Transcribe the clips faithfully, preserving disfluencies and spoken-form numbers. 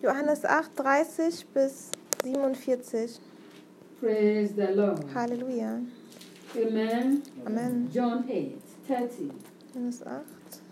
Johannes acht, dreißig bis siebenundvierzig. Praise the Lord. Halleluja. Amen. Amen. John eight, thirty. Johannes acht.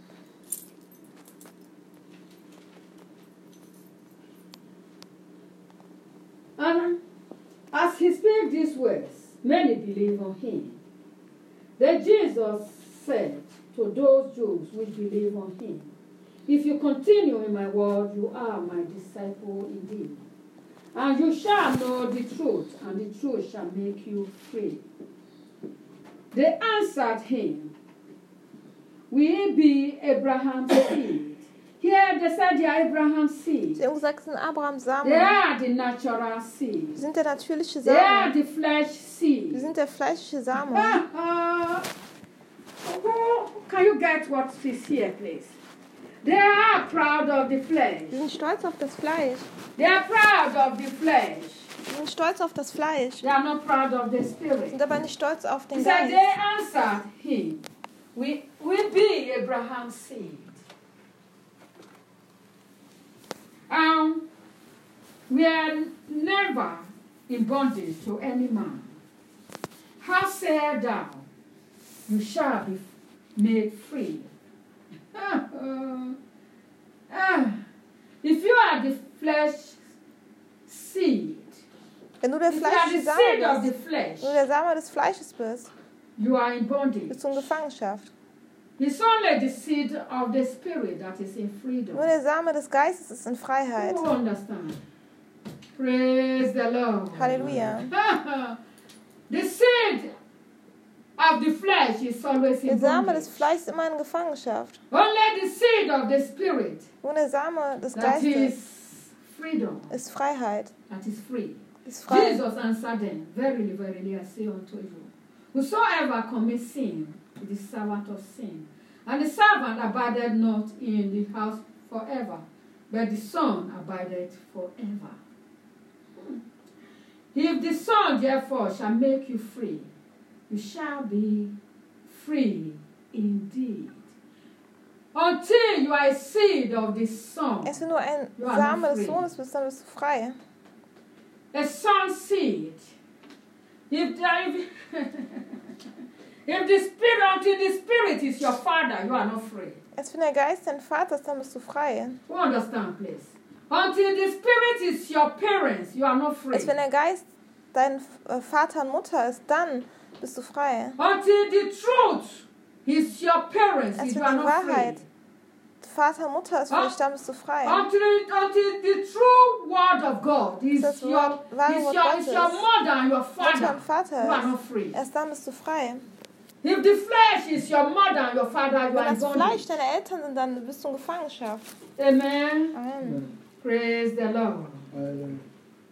And as he spake these words, many believed on him. Then Jesus said to those Jews which believe on him, if you continue in my word, you are my disciple indeed. And you shall know the truth, and the truth shall make you free. They answered him, we be Abraham's seed. Here they said they are Abraham's seed. Sie haben gesagt, es sind Abrahams They Samen. are the natural Wir seed. sind der natürliche They are Samen. the flesh Wir seed. sind der fleischliche Samen. Uh, oh, can you get what is here, please? They are proud of the flesh. Wir sind stolz auf das Fleisch. They are proud of the flesh. Wir sind stolz auf das Fleisch. They are not proud of the Wir spirit. sind aber nicht stolz auf He den said, Geist. they answered him, we, we be Abraham's seed. Um, we are never in bondage to any man. How say thou, you shall be made free? Ah, uh, ah. If you are the flesh seed, Wenn du der if you are the fleischliche seed Same of the bist, flesh, wenn du der Same des Fleisches bist, you are in bondage. bist du in Gefangenschaft. It's only the seed of the spirit that is in freedom. Nur der Same des Geistes ist in Freiheit. You understand? Praise the Lord. Halleluja. The seed of the flesh is always Der in Same bondage. des Fleischs ist immer in Gefangenschaft. Only the seed of the spirit Nur der Same des that Geistes is freedom, ist Freiheit. that is free. Ist frei. Jesus answered them, verily, verily, I say unto you, whosoever commits sin is the servant of sin. And the servant abideth not in the house forever, but the Son abideth forever. Hmm. If the Son therefore shall make you free, you shall be free indeed. Until you are a seed of the Son, Erst wenn du ein You are Same not des free. Sohnes bist, dann bist du frei. a son seed. If the, if the spirit, until the spirit is your father, you are not free. Erst wenn der Geist dein Vater ist, dann bist du frei. You understand, please? Until the spirit is your parents, you are not free. Erst wenn der Geist dein äh, Vater und Mutter ist, dann bist du frei. Until the truth is your parents, Erst you wenn are die not Wahrheit free. Vater und Mutter ist für dich, dann bist du frei. Until, until the true word of God is Das your, Wort- wahre is Wort your, is Gottes. your mother and your Mutter father, und Vater you are ist. not free. Erst dann bist du frei. If the flesh is your mother and your father, you Wenn are in das bondage. Fleisch deine Eltern sind, dann bist du in Gefangenschaft. Amen. Amen. Praise the Lord. Amen.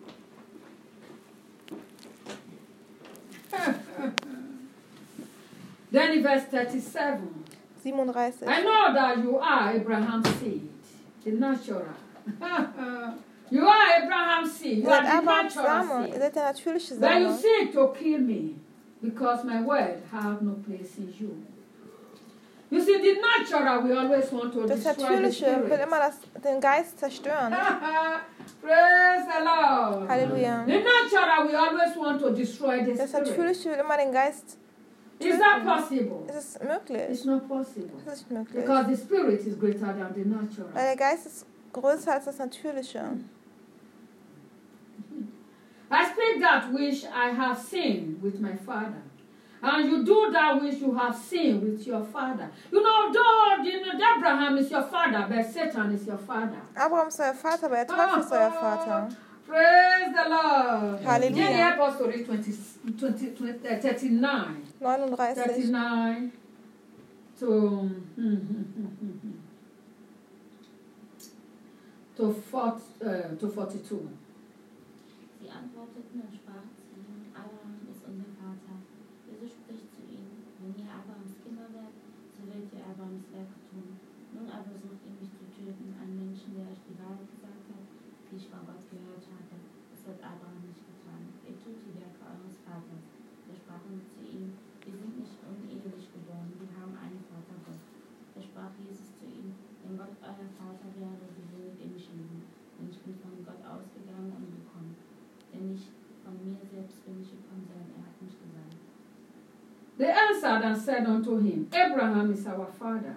Then in verse thirty-seven, siebenunddreißig. I know that you are Abraham's seed, the natural. You are Abraham's seed. Ihr You are seid the Abrahams natural Same. Ihr seed. seid der natürliche But you Same. seek to kill me, because my word have no place in you. You see, the natural we always want to Das destroy the Natürliche will spirit. immer das, den Geist zerstören. Praise the Lord. Halleluja. The natural we always want to destroy the Das spirit. Natürliche will immer den Geist. Is that possible? Es ist möglich. It's not possible. Es ist nicht möglich. Because the spirit is greater than the natural. Weil der Geist ist größer als das Natürliche. I speak that which I have seen with my father. And you do that which you have seen with your father. You know, though you know, Abraham is your father, but Satan is your father. Abraham ist euer Vater, aber der Teufel ist euer Vater. Praise the Lord. Hallelujah. Can you help us to read twenty, twenty, twenty, uh, thirty-nine? neununddreißig. thirty-nine to, hmm, hmm, hmm, hmm, hmm. to, forty, uh, to forty-two. Sie antworteten und sprachen zu ihm, Abraham ist unser Vater. Jesus spricht zu ihnen, wenn ihr Abrahams Kinder werdet, so werdet ihr Abrahams Werke tun. Nun aber sucht ihr mich zu töten, einen Menschen, der euch die Wahrheit gesagt hat, die ich von Gott gehört habe. Das hat Abraham nicht getan. Ihr tut die Werke eures Vaters. Da sprachen sie zu ihm, wir sind nicht unehelich geboren, wir haben einen Vater Gott. Da sprach Jesus zu ihm, wenn Gott euer Vater wäre, so würdet ihr mich lieben. Denn ich bin von They answered and said unto him, Abraham is our father.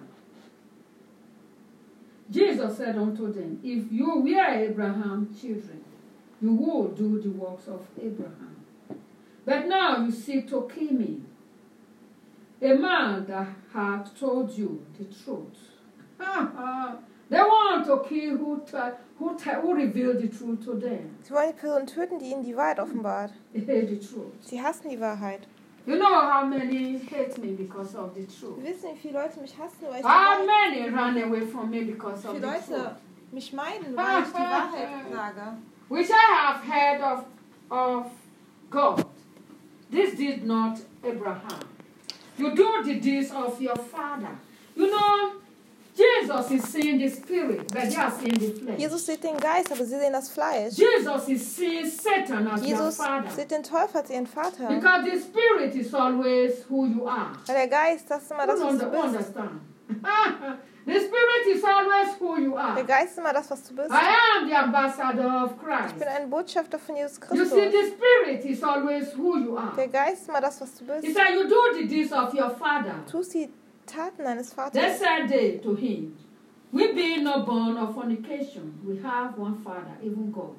Jesus said unto them, If you were Abraham's children, you would do the works of Abraham. But now you seek to kill me, a man that hath told you the truth. They want to kill who, t- who, t- who revealed the truth to them. Sie wollen die Person töten, die ihnen die Wahrheit offenbart. The truth. Sie hassen die Wahrheit. You know how many hate me because of the truth. Wir wissen, wie viele Leute mich hassen, weil ich die How Wahrheit, many run away from me because wie of viele the Leute truth. mich meiden, weil ich die Wahrheit sage. Which I have heard of, of God. This did not Abraham. You do the deeds of your father. You know, Jesus is seeing the spirit, but they are seeing the flesh. Jesus sieht den Geist, aber sie sehen das Fleisch. Jesus is seeing Satan as your Jesus father. sieht den Teufel als ihren Vater. Because the spirit is always who you are. Weil der Geist, das ist immer das, You was du don't bist. understand. The spirit is always who you Der are. Geist ist immer das, was du bist. I am the ambassador of Ich Christ. bin ein Botschafter von Jesus You Christus. see, the spirit is always who you are. Der Geist ist immer das, was du He bist. said, you do the deeds of your father. Du tust die Taten deines Then Vaters. said they to him, we being not born of fornication, we have one father, even God.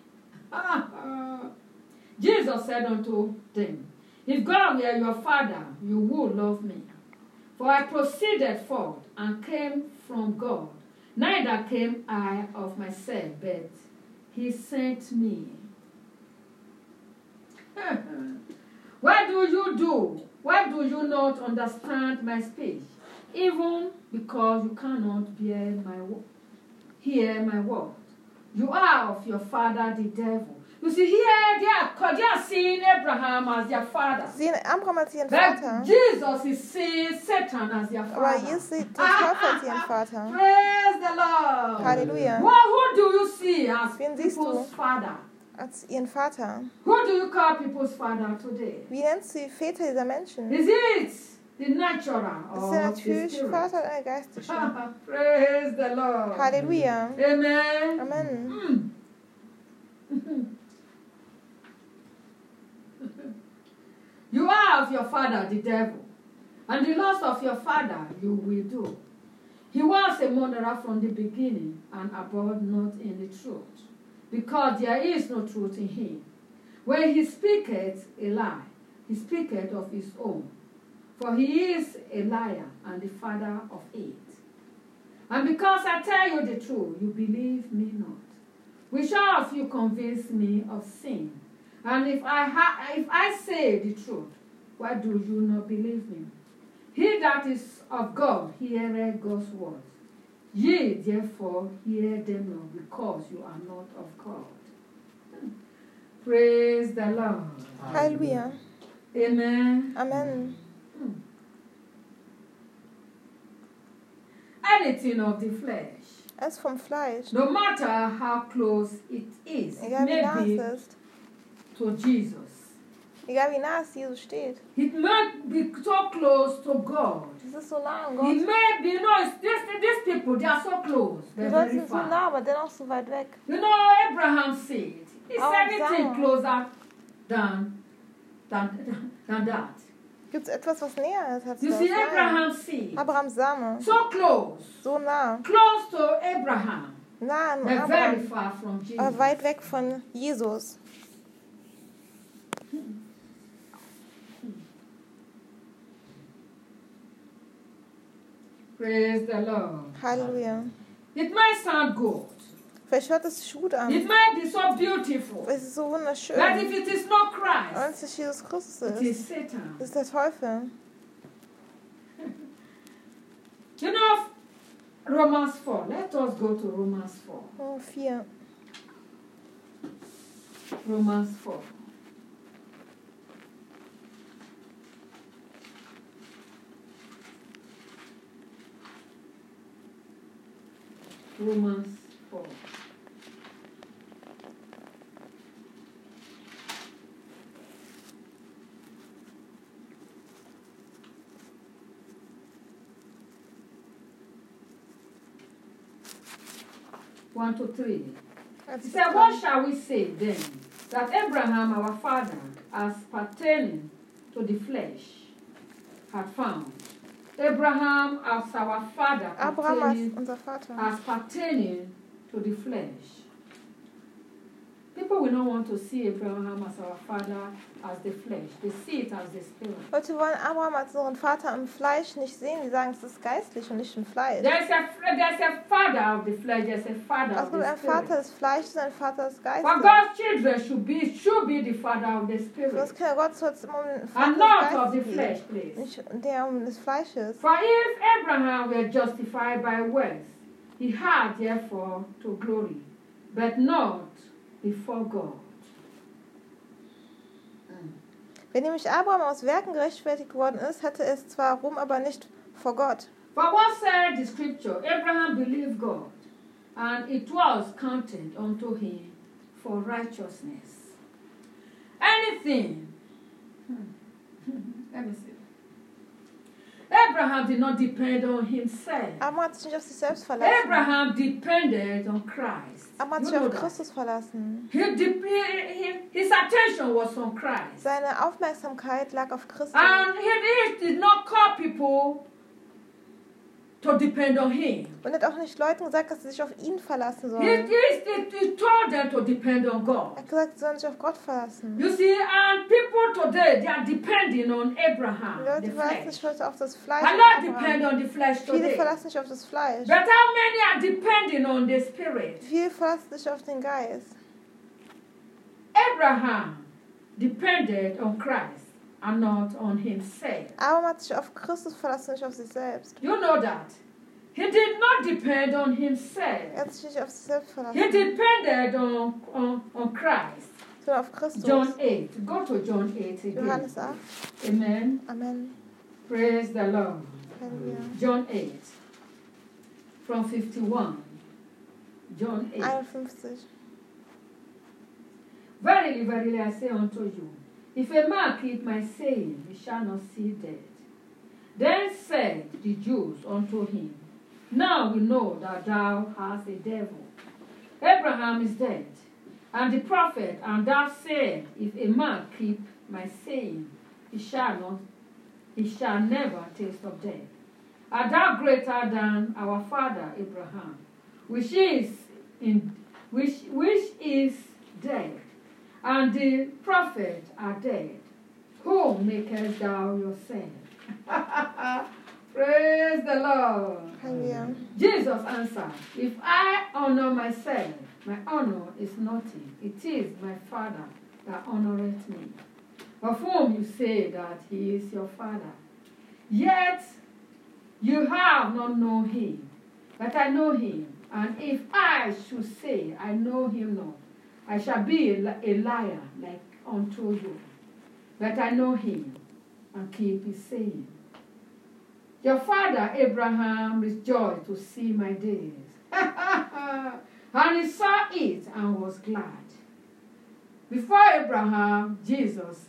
Jesus said unto them, if God were your father, you would love me. For I proceeded forth and came from God. Neither came I of myself, but he sent me. Why do you do? Why do you not understand my speech? Even because you cannot bear my wo- hear my word. You are of your father the devil. You see, here they are, they are seeing Abraham as their father. Sie sehen Abraham als ihren But Vater. Jesus is seeing Satan as their Aber father. Jesus sieht den Teufel als ihren Vater. Praise the Lord. Halleluja. Well, who do you see as Wen siehst people's du? father? Als ihren Vater. Who do you call people's father today? Wie nennst du die Väter dieser Menschen? Is it the natural Das ist or der the natürliche spirit? Vater oder der geistliche? Praise the Lord. Halleluja. Amen. Amen. Mm. You are of your father, the devil, and the lust of your father you will do. He was a murderer from the beginning and abode not in the truth, because there is no truth in him. When he speaketh a lie, he speaketh of his own, for he is a liar and the father of it. And because I tell you the truth, you believe me not. Which of you convince me of sin? And if I ha- if I say the truth, why do you not believe me? He that is of God heareth God's words. Ye therefore hear them not, because you are not of God. Praise the Lord. Halleluja. Amen. Amen. Anything of the flesh, Es vom Fleisch. no matter how close it is, it Egal wie nah may be es ist. to Jesus. Egal wie nah es Jesus steht. It may be so close to God. Es ist so nah an It Gott. may be, you know, it's this, these people, they are so close. Die They're Leute very sind so far. nah, aber dennoch so weit weg. You know, Abraham said, is Oh, anything Sarah. closer than, than, than that? Gibt es etwas, was näher ist als You das? see, Nein. Abraham's seed, Abrahams Same. so close, So nah. close to Abraham, Nah an but very Abraham. far from Jesus. Aber weit weg von Jesus. Praise the Lord. Halleluja. It might sound good. Vielleicht hört es sich gut an. It might be so beautiful. Es ist so wunderschön. But if it is not Und Christ, es ist Jesus Christus it ist. is Satan. Das ist der Teufel. You know, Romans four. Let us go to Romans four. Oh, vier. Romans four. Romans four. One to three. Als He said, what shall we say then? That Abraham, our father, as pertaining to the flesh, had found Abraham as our father, Abraham als pertaining, unser Vater. as pertaining to the flesh. People will not want to see Abraham as our father as the flesh. They see it as the spirit. Leute wollen Abraham als unseren Vater im Fleisch nicht sehen. Die sagen, es ist geistlich und nicht im Fleisch. There's a, there's a father of the flesh, there's a father Es of gibt the einen Vater spirit. des Fleisches und einen Vater des For Geistes. God's children should be, should be the father of the Für spirit. das Kinder Gottes soll es immer um den And Vater not of des the Geistes flesh, gehen. please. Nicht der um des Fleisches. For if Abraham were justified by works, he had therefore to glory, but not before God. Wenn nämlich Abraham aus Werken gerechtfertigt worden ist, hätte es zwar Ruhm, aber nicht vor Gott. For what said the scripture? Abraham believed God, and it was counted unto him for righteousness. Anything. Let me see. Abraham did not depend on himself. Abraham hat sich nicht auf sich selbst verlassen. Abraham depended on Christ. Abraham hat You sich know auf that. Christus verlassen. He dep- he- his attention was on Christ. Seine Aufmerksamkeit lag auf Christus. And he, he did not call people to depend on him. Und er hat auch nicht Leuten gesagt, dass sie sich auf ihn verlassen He, sollen. he, he, he told them to depend on God. Er hat gesagt, sie sollen sich auf Gott verlassen. You see, and people today, they are depending on Abraham, Die the Leute verlassen flesh. sich heute auf das Fleisch. I von not depend Abraham. on the flesh Viele today. verlassen sich auf das Fleisch. But how many are depending on the spirit? Viele verlassen sich auf den Geist. Abraham depended on Christ and not on himself. Abraham hat sich auf Christus verlassen, nicht auf sich selbst. You know that. He did not depend on himself. Er hat sich nicht auf sich selbst He verlassen, depended on, on, on Christ. sondern auf Christus. John eight. Go to John eight again. Johannes acht. Amen. Amen. Praise the Lord. Halleluja. John eight. From fifty-one. John eight. einundfünfzig. Verily, verily, I say unto you, if a man keep my saying, he shall not see death. Then said the Jews unto him, now we know that thou hast a devil. Abraham is dead, and the prophet, and thou said, if a man keep my saying, he shall not, he shall never taste of death. Art thou greater than our father Abraham, which is in which which is dead, and the prophets are dead? Whom makest thou yourself? Praise the Lord. Halleluja. Jesus answered, if I honor myself, my honor is nothing. It is my Father that honoreth me, of whom you say that he is your Father. Yet you have not known him, but I know him. And if I should say I know him not, I shall be a, li- a liar like unto you. But I know him and keep his saying. Your father Abraham rejoiced to see my days. And he saw it and was glad. Before Abraham, Jesus,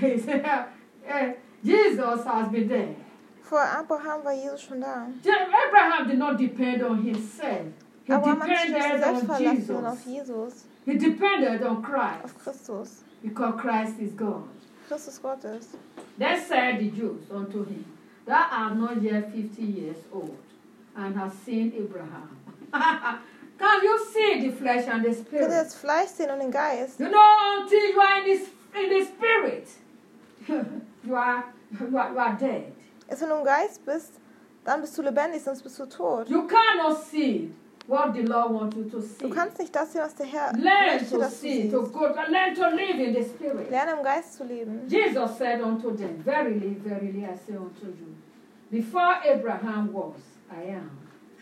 Jesus has been there. Vor Abraham war Jesus schon da. Abraham did not depend on himself. He Abraham hat sich nicht depended selbst on verlassen, sondern auf Jesus. Jesus, He depended on Christ auf Christus. because Christ is God. Christus Gott ist. Then said the Jews unto him, thou art not yet fifty years old, and hast seen Abraham. Can you see the flesh and the Könnt ihr spirit? das Fleisch sehen und den Geist? You know, until you are in the, in the spirit, you are, you are you are dead. Erst wenn du im Geist bist, dann bist du lebendig, sonst bist du tot. You cannot see what the Lord wants you to see. Du kannst nicht das sehen, was der Herr Learn möchte, to dass du see, to siehst. go, learn to live in the spirit. Lerne im Geist zu leben. Jesus said unto them, verily, verily, I say unto you, before Abraham was, I am.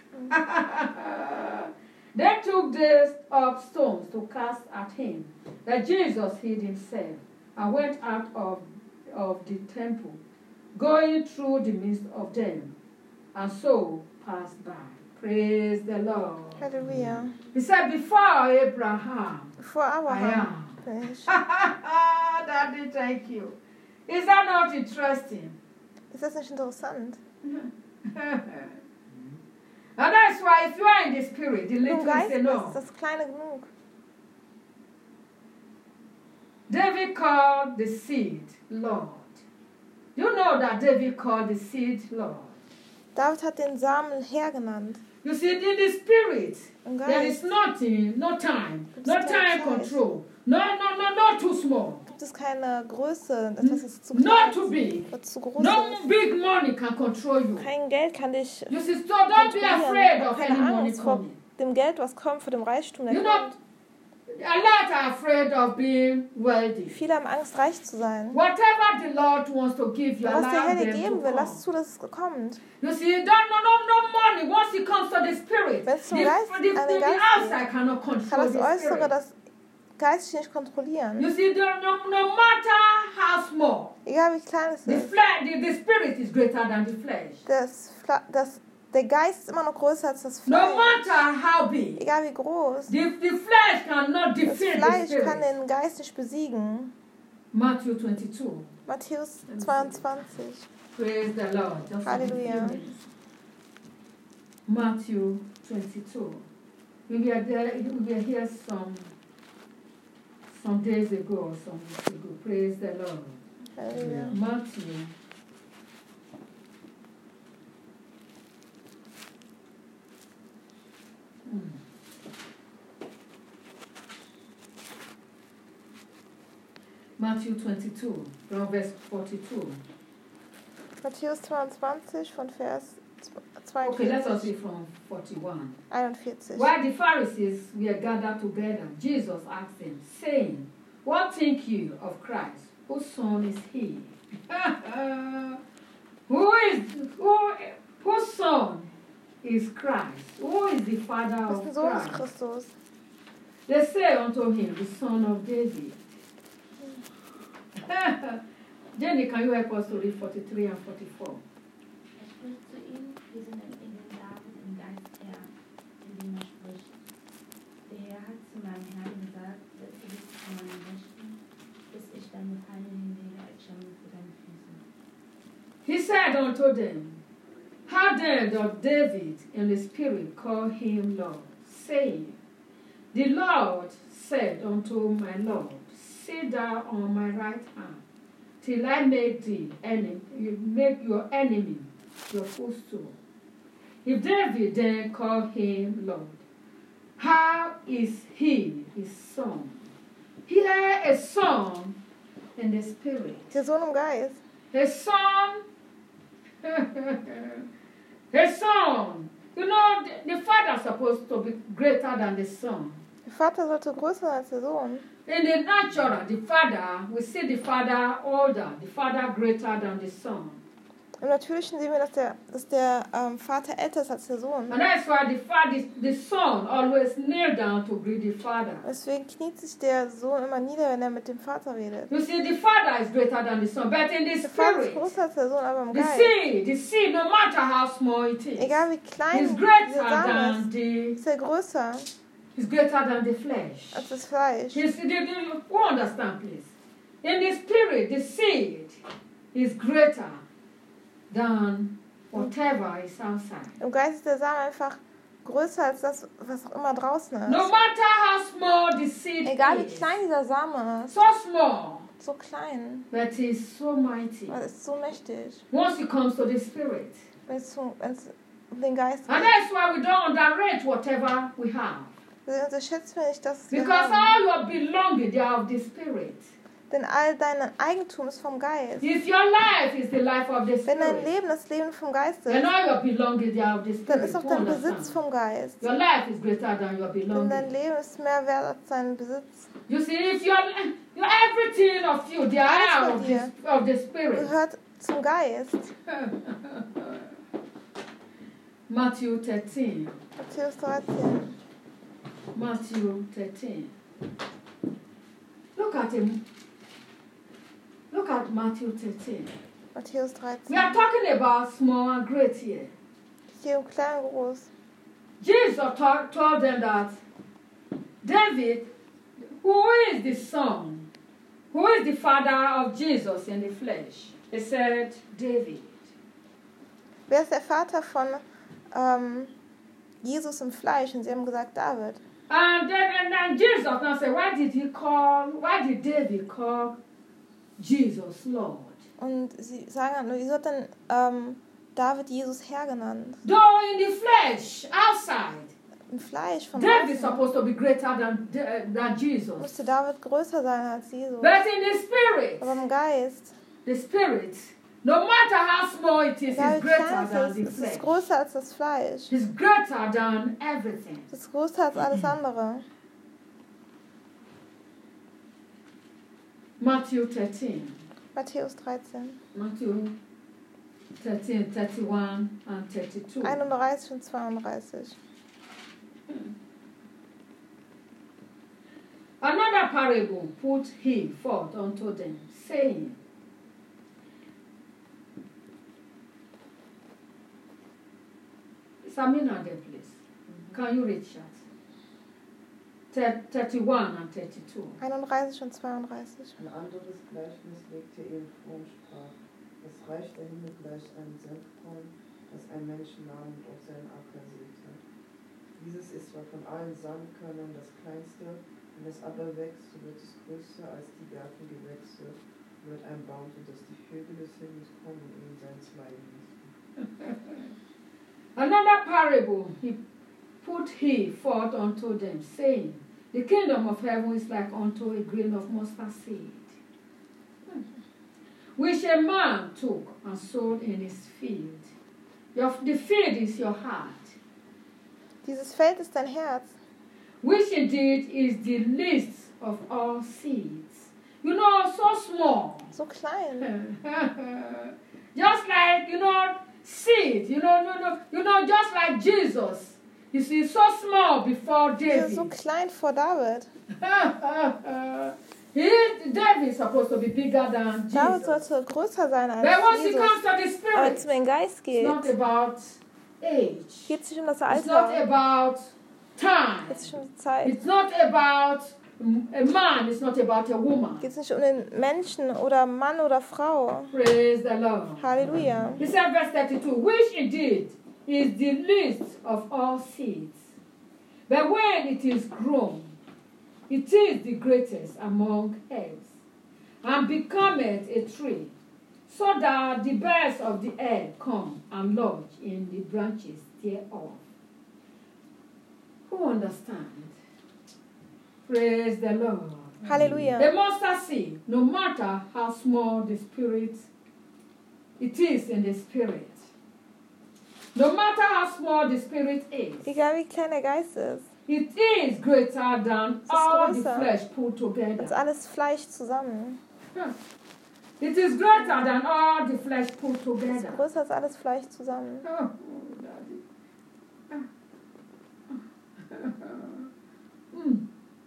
They took these up stones to cast at him. That Jesus hid himself and went out of, of the temple, going through the midst of them, and so passed by. Praise the Lord. Halleluja. He said, before Abraham, Vor I Abraham am. bin ich. Daddy, thank you. Is that not interesting? Ist das nicht interessant? And that's why if you are in the spirit, the Wenn du im little is Geist bist, ist enough. das Kleine genug. David called the seed Lord. You know that David called the seed Lord. David hat den Samen Herr genannt. You see, in the spirit, Im there is Geist nothing, no time, Gibt's no keine time Zeit. control, no, no, no, not too small, gibt es keine Größe, etwas ist zu not klein, too big. was zu groß No ist. big money can control you. Kein Geld kann dich You see, so don't be afraid kontrollieren. of any Keine money Angst vor coming. dem Geld, was kommt, vor dem Reichtum, der You know, kommt. a lot are afraid of being wealthy. Viele haben Angst, reich zu sein. Whatever the Lord wants to give you, Und was der allow Herr dir them geben to will, come. lass zu, dass es kommt. You see, don't, no, no, no money. Once it comes to the spirit, Wenn the, es zum the, Geist, the, an the den Geist outside cannot kann control das the Äußere, spirit. das geistig nicht kontrollieren. You see, the, no, no matter how small, Egal wie klein es the, ist. flesh, the, the spirit is greater than the flesh. Das, Fla- das, der Geist ist immer noch größer als das No Fleisch. matter how big, Egal wie groß. the, the flesh cannot Das defeat the Fleisch kann spirit. den Geist nicht besiegen. Matthew twenty-two. Matthäus zweiundzwanzig. Praise the Lord. Just a few Hallelujah. minutes. Matthew twenty-two. We were there. We were here some some days ago or some weeks ago. Praise the Lord. Halleluja. Matthew. Hmm. Matthew twenty-two, from verse forty-two. Matthäus zweiundzwanzig von Vers Okay, let us zweiundvierzig. see from forty-one. einundvierzig. While the Pharisees were gathered together, Jesus asked them, saying, What think you of Christ? Whose son is he? who is who, whose son is Christ? Who is the father Das ist of ein Sohn des Christ? Christus. They say unto him, the son of David. Jenny, can you help us to read forty-three and forty-four? Er spricht zu ihm, wir sind ein Engel David im Geist Herr, indem er spricht. Der Herr hat zu meinem Herrn gesagt, setze dich zu meinem Rechten, bis ich deine Feinde hinlege als Schammel für deine Füße. He said unto them, How then doth David in the spirit call him Lord, saying, The Lord said unto my Lord, Sit thou on my right hand, till I make thee enemy, you make your enemy your footstool. If David then call him Lord, how is he his son? Here a son in the spirit. Der Sohn im Geist. His son, his son. You know, the, the father is supposed to be greater than the son. Der Vater sollte größer sein als der Sohn. In the natural, the father, we see the father older, the father greater than the son. Im Natürlichen sehen wir, dass der, dass der ähm, Vater älter ist als der Sohn. And that's why the father, the son always kneel down to greet the father. Deswegen kniet sich der Sohn immer nieder, wenn er mit dem Vater redet. You see, the father is greater than the son, but in the Der Vater ist spirit, größer als der Sohn, aber im the Geist. seed, the seed, no matter how small it is, Egal wie klein is dieser greater Same than ist, the, ist er größer is greater than the flesh. als das Fleisch. You see, you, you, you understand, please. In the spirit, the seed is greater than whatever is outside. Im Geist ist der Same einfach größer als das, was auch immer draußen No ist. matter how small the seed Egal wie is, klein dieser Same ist, so small, so klein, but it's so mighty. aber es ist so mächtig, Once it comes to the spirit. wenn es zu- wenn es um den Geist And geht. that's why we don't underrate whatever we have. Wir unterschätzen wir nicht, dass es wir Because haben. all your belonging, they are of the spirit. Denn all dein Eigentum ist vom Geist. If your life is the life of the Wenn dein spirit, Leben das Leben vom Geist then ist, all your belonging, they are of the dann spirit. ist auch You dein Besitz understand? vom Geist. Your life is greater than your Denn dein belonging. Leben ist mehr wert als dein Besitz. You see, if your, your everything of you, they are Alles of von the, of the spirit. Gehört zum Geist. Matthew thirteen. Matthäus dreizehn. Matthew thirteen. Look at him. Look at Matthew thirteen. Matthäus We dreizehn. are talking about small and great here. Hier im Kleinen groß. Jesus talk, told them that David, who is the son, who is the father of Jesus in the flesh? He said, David. Wer ist der Vater von ähm, Jesus im Fleisch? Und sie haben gesagt, David. And then, and then Jesus now said, why did he call, why did David call Jesus Lord? Und sie sagen dann, wieso hat denn ähm, David Jesus Herr genannt? Though in the flesh, outside, Im Fleisch von David is außen supposed to be greater than, uh, than Jesus. musste David größer sein als Jesus. But in the spirit, Aber im Geist, the spirit, no matter how small it is, is David greater klein than ist, the es ist flesh. größer als das Fleisch. It's greater than everything. Es ist größer als alles andere. Matthew thirteen. Matthäus dreizehn, Matthew thirteen, thirty-one and thirty-two. einunddreißig und zweiunddreißig. Another parable put he forth unto them, saying, Samina there, please. Can you read that? Thir- thirty-one and thirty-two. einunddreißig und zweiunddreißig. Ein anderes Gleichnis legte er ihm vor und sprach: Das Reich der Himmel gleicht einem Senfkorn, das ein Mensch nahm und auf seinen Acker säte. Dieses ist zwar von allen Samenkörnern das kleinste, wenn es aber wächst, so wird es größer als die Gartengewächse und wird ein Baum, sodass die Vögel des Himmels kommen und ihm seinen Zweig nisten. Another parable he put he forth unto them, saying, The kingdom of heaven is like unto a grain of mustard seed, which a man took and sowed in his field. Your, the field is your heart, Dieses Feld ist dein Herz, which indeed is the least of all seeds. You know, so small. so klein. Just like, you know, seed, you know, you know, you know, just like Jesus. You see, so small before Er David. ist so klein vor David. he, David is supposed to be bigger than David Jesus. sollte größer sein als But once he Jesus. comes to the Aber wenn Spirit, es um den Geist it's geht, not about age. geht es nicht um das It's not Alter, about time. geht es nicht um die Zeit. It's not about a man. It's not about a woman. Geht es nicht um den Menschen oder Mann oder Frau. Praise the Lord. Halleluja. He said, verse thirty-two, which indeed is the least of all seeds. But when it is grown, it is the greatest among herbs, and becometh a tree, so that the birds of the air come and lodge in the branches thereof. Who understands? Praise the Lord. Halleluja. A mustard seed, no matter how small the spirit, it is in the spirit. No matter how small the spirit is, Egal wie klein der Geist ist, it is greater than ist all the größer flesh put als together. alles Fleisch zusammen. It is greater than all the flesh put Ist together. größer als alles Fleisch zusammen. Oh, Daddy. Mm.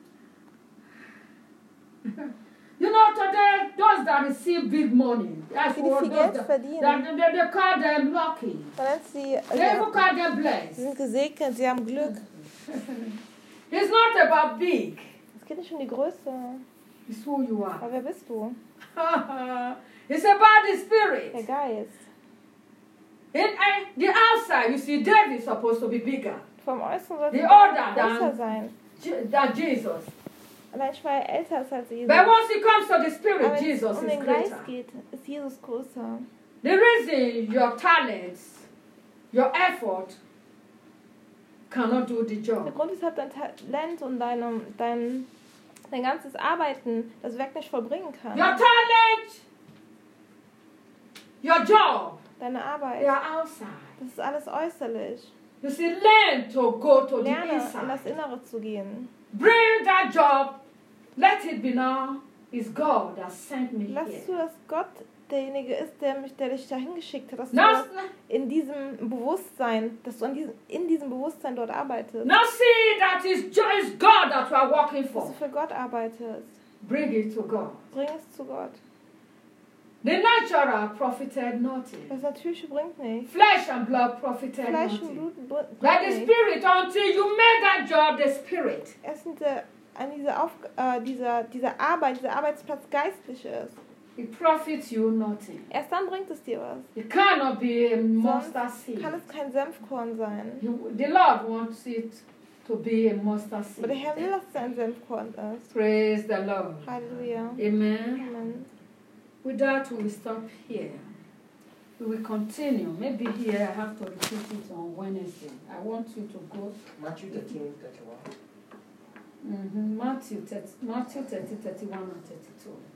You know, today, those that receive big money, that's Die, die what viel those Geld that, verdienen, that, they, they call them lucky. man nennt sie, They even also, call them sie blessed. sind gesegnet, sie haben Glück. It's not about big. Es geht nicht um die Größe. It's who you are. Aber wer bist du? It's about the Der spirit. Geist. In uh, the outside, you see, David is supposed to be bigger Vom Äußeren sollte The er order größer than- sein. Je- than Jesus. Allein weil er älter ist als Jesus. But once it comes to the spirit, Aber wenn es Jesus um is den Geist greater. geht, ist Jesus größer. The reason your talents, your effort cannot do the Der job. Grund, weshalb dein Talent und dein, dein, dein ganzes Arbeiten das Werk nicht vollbringen kann. Your talent, your job, Deine they Arbeit, are outside. das ist alles äußerlich. You see, learn to go to the Lerne, in das inside. Innere zu gehen. Bring that job. Let it be known it's God that sent me Lass here. zu, dass Gott derjenige ist, der, mich, der dich dahin geschickt hat, dass du Now, in diesem Bewusstsein, dass du an diesem, in diesem Bewusstsein dort arbeitest. now see that it's just God that we are working Dass for. du für Gott arbeitest. Bring it to God. Bring es zu Gott. The natural profited nothing. Das Natürliche bringt nichts. Flesh and blood profited Fleisch und nothing. Blut br- But bringt the nichts. spirit, until you make that job the spirit, Erst diese, an diese Auf, äh, dieser, dieser Arbeit, dieser Arbeitsplatz geistlich ist. it profits you nothing. Erst dann bringt es dir was. It cannot be a Sonst mustard seed. kann es kein Senfkorn sein. You- The Lord wants it to be a mustard Aber der seed. Herr will, dass es ein Senfkorn ist. Praise the Lord. Halleluja. Amen. Amen. With that, we will stop here. We will continue. Maybe here I have to repeat it on Wednesday. I want you to go. Matthew thirteen, thirty-one. Mm-hmm. Matthew, thirty, Matthew thirty, thirty-one, and thirty-two.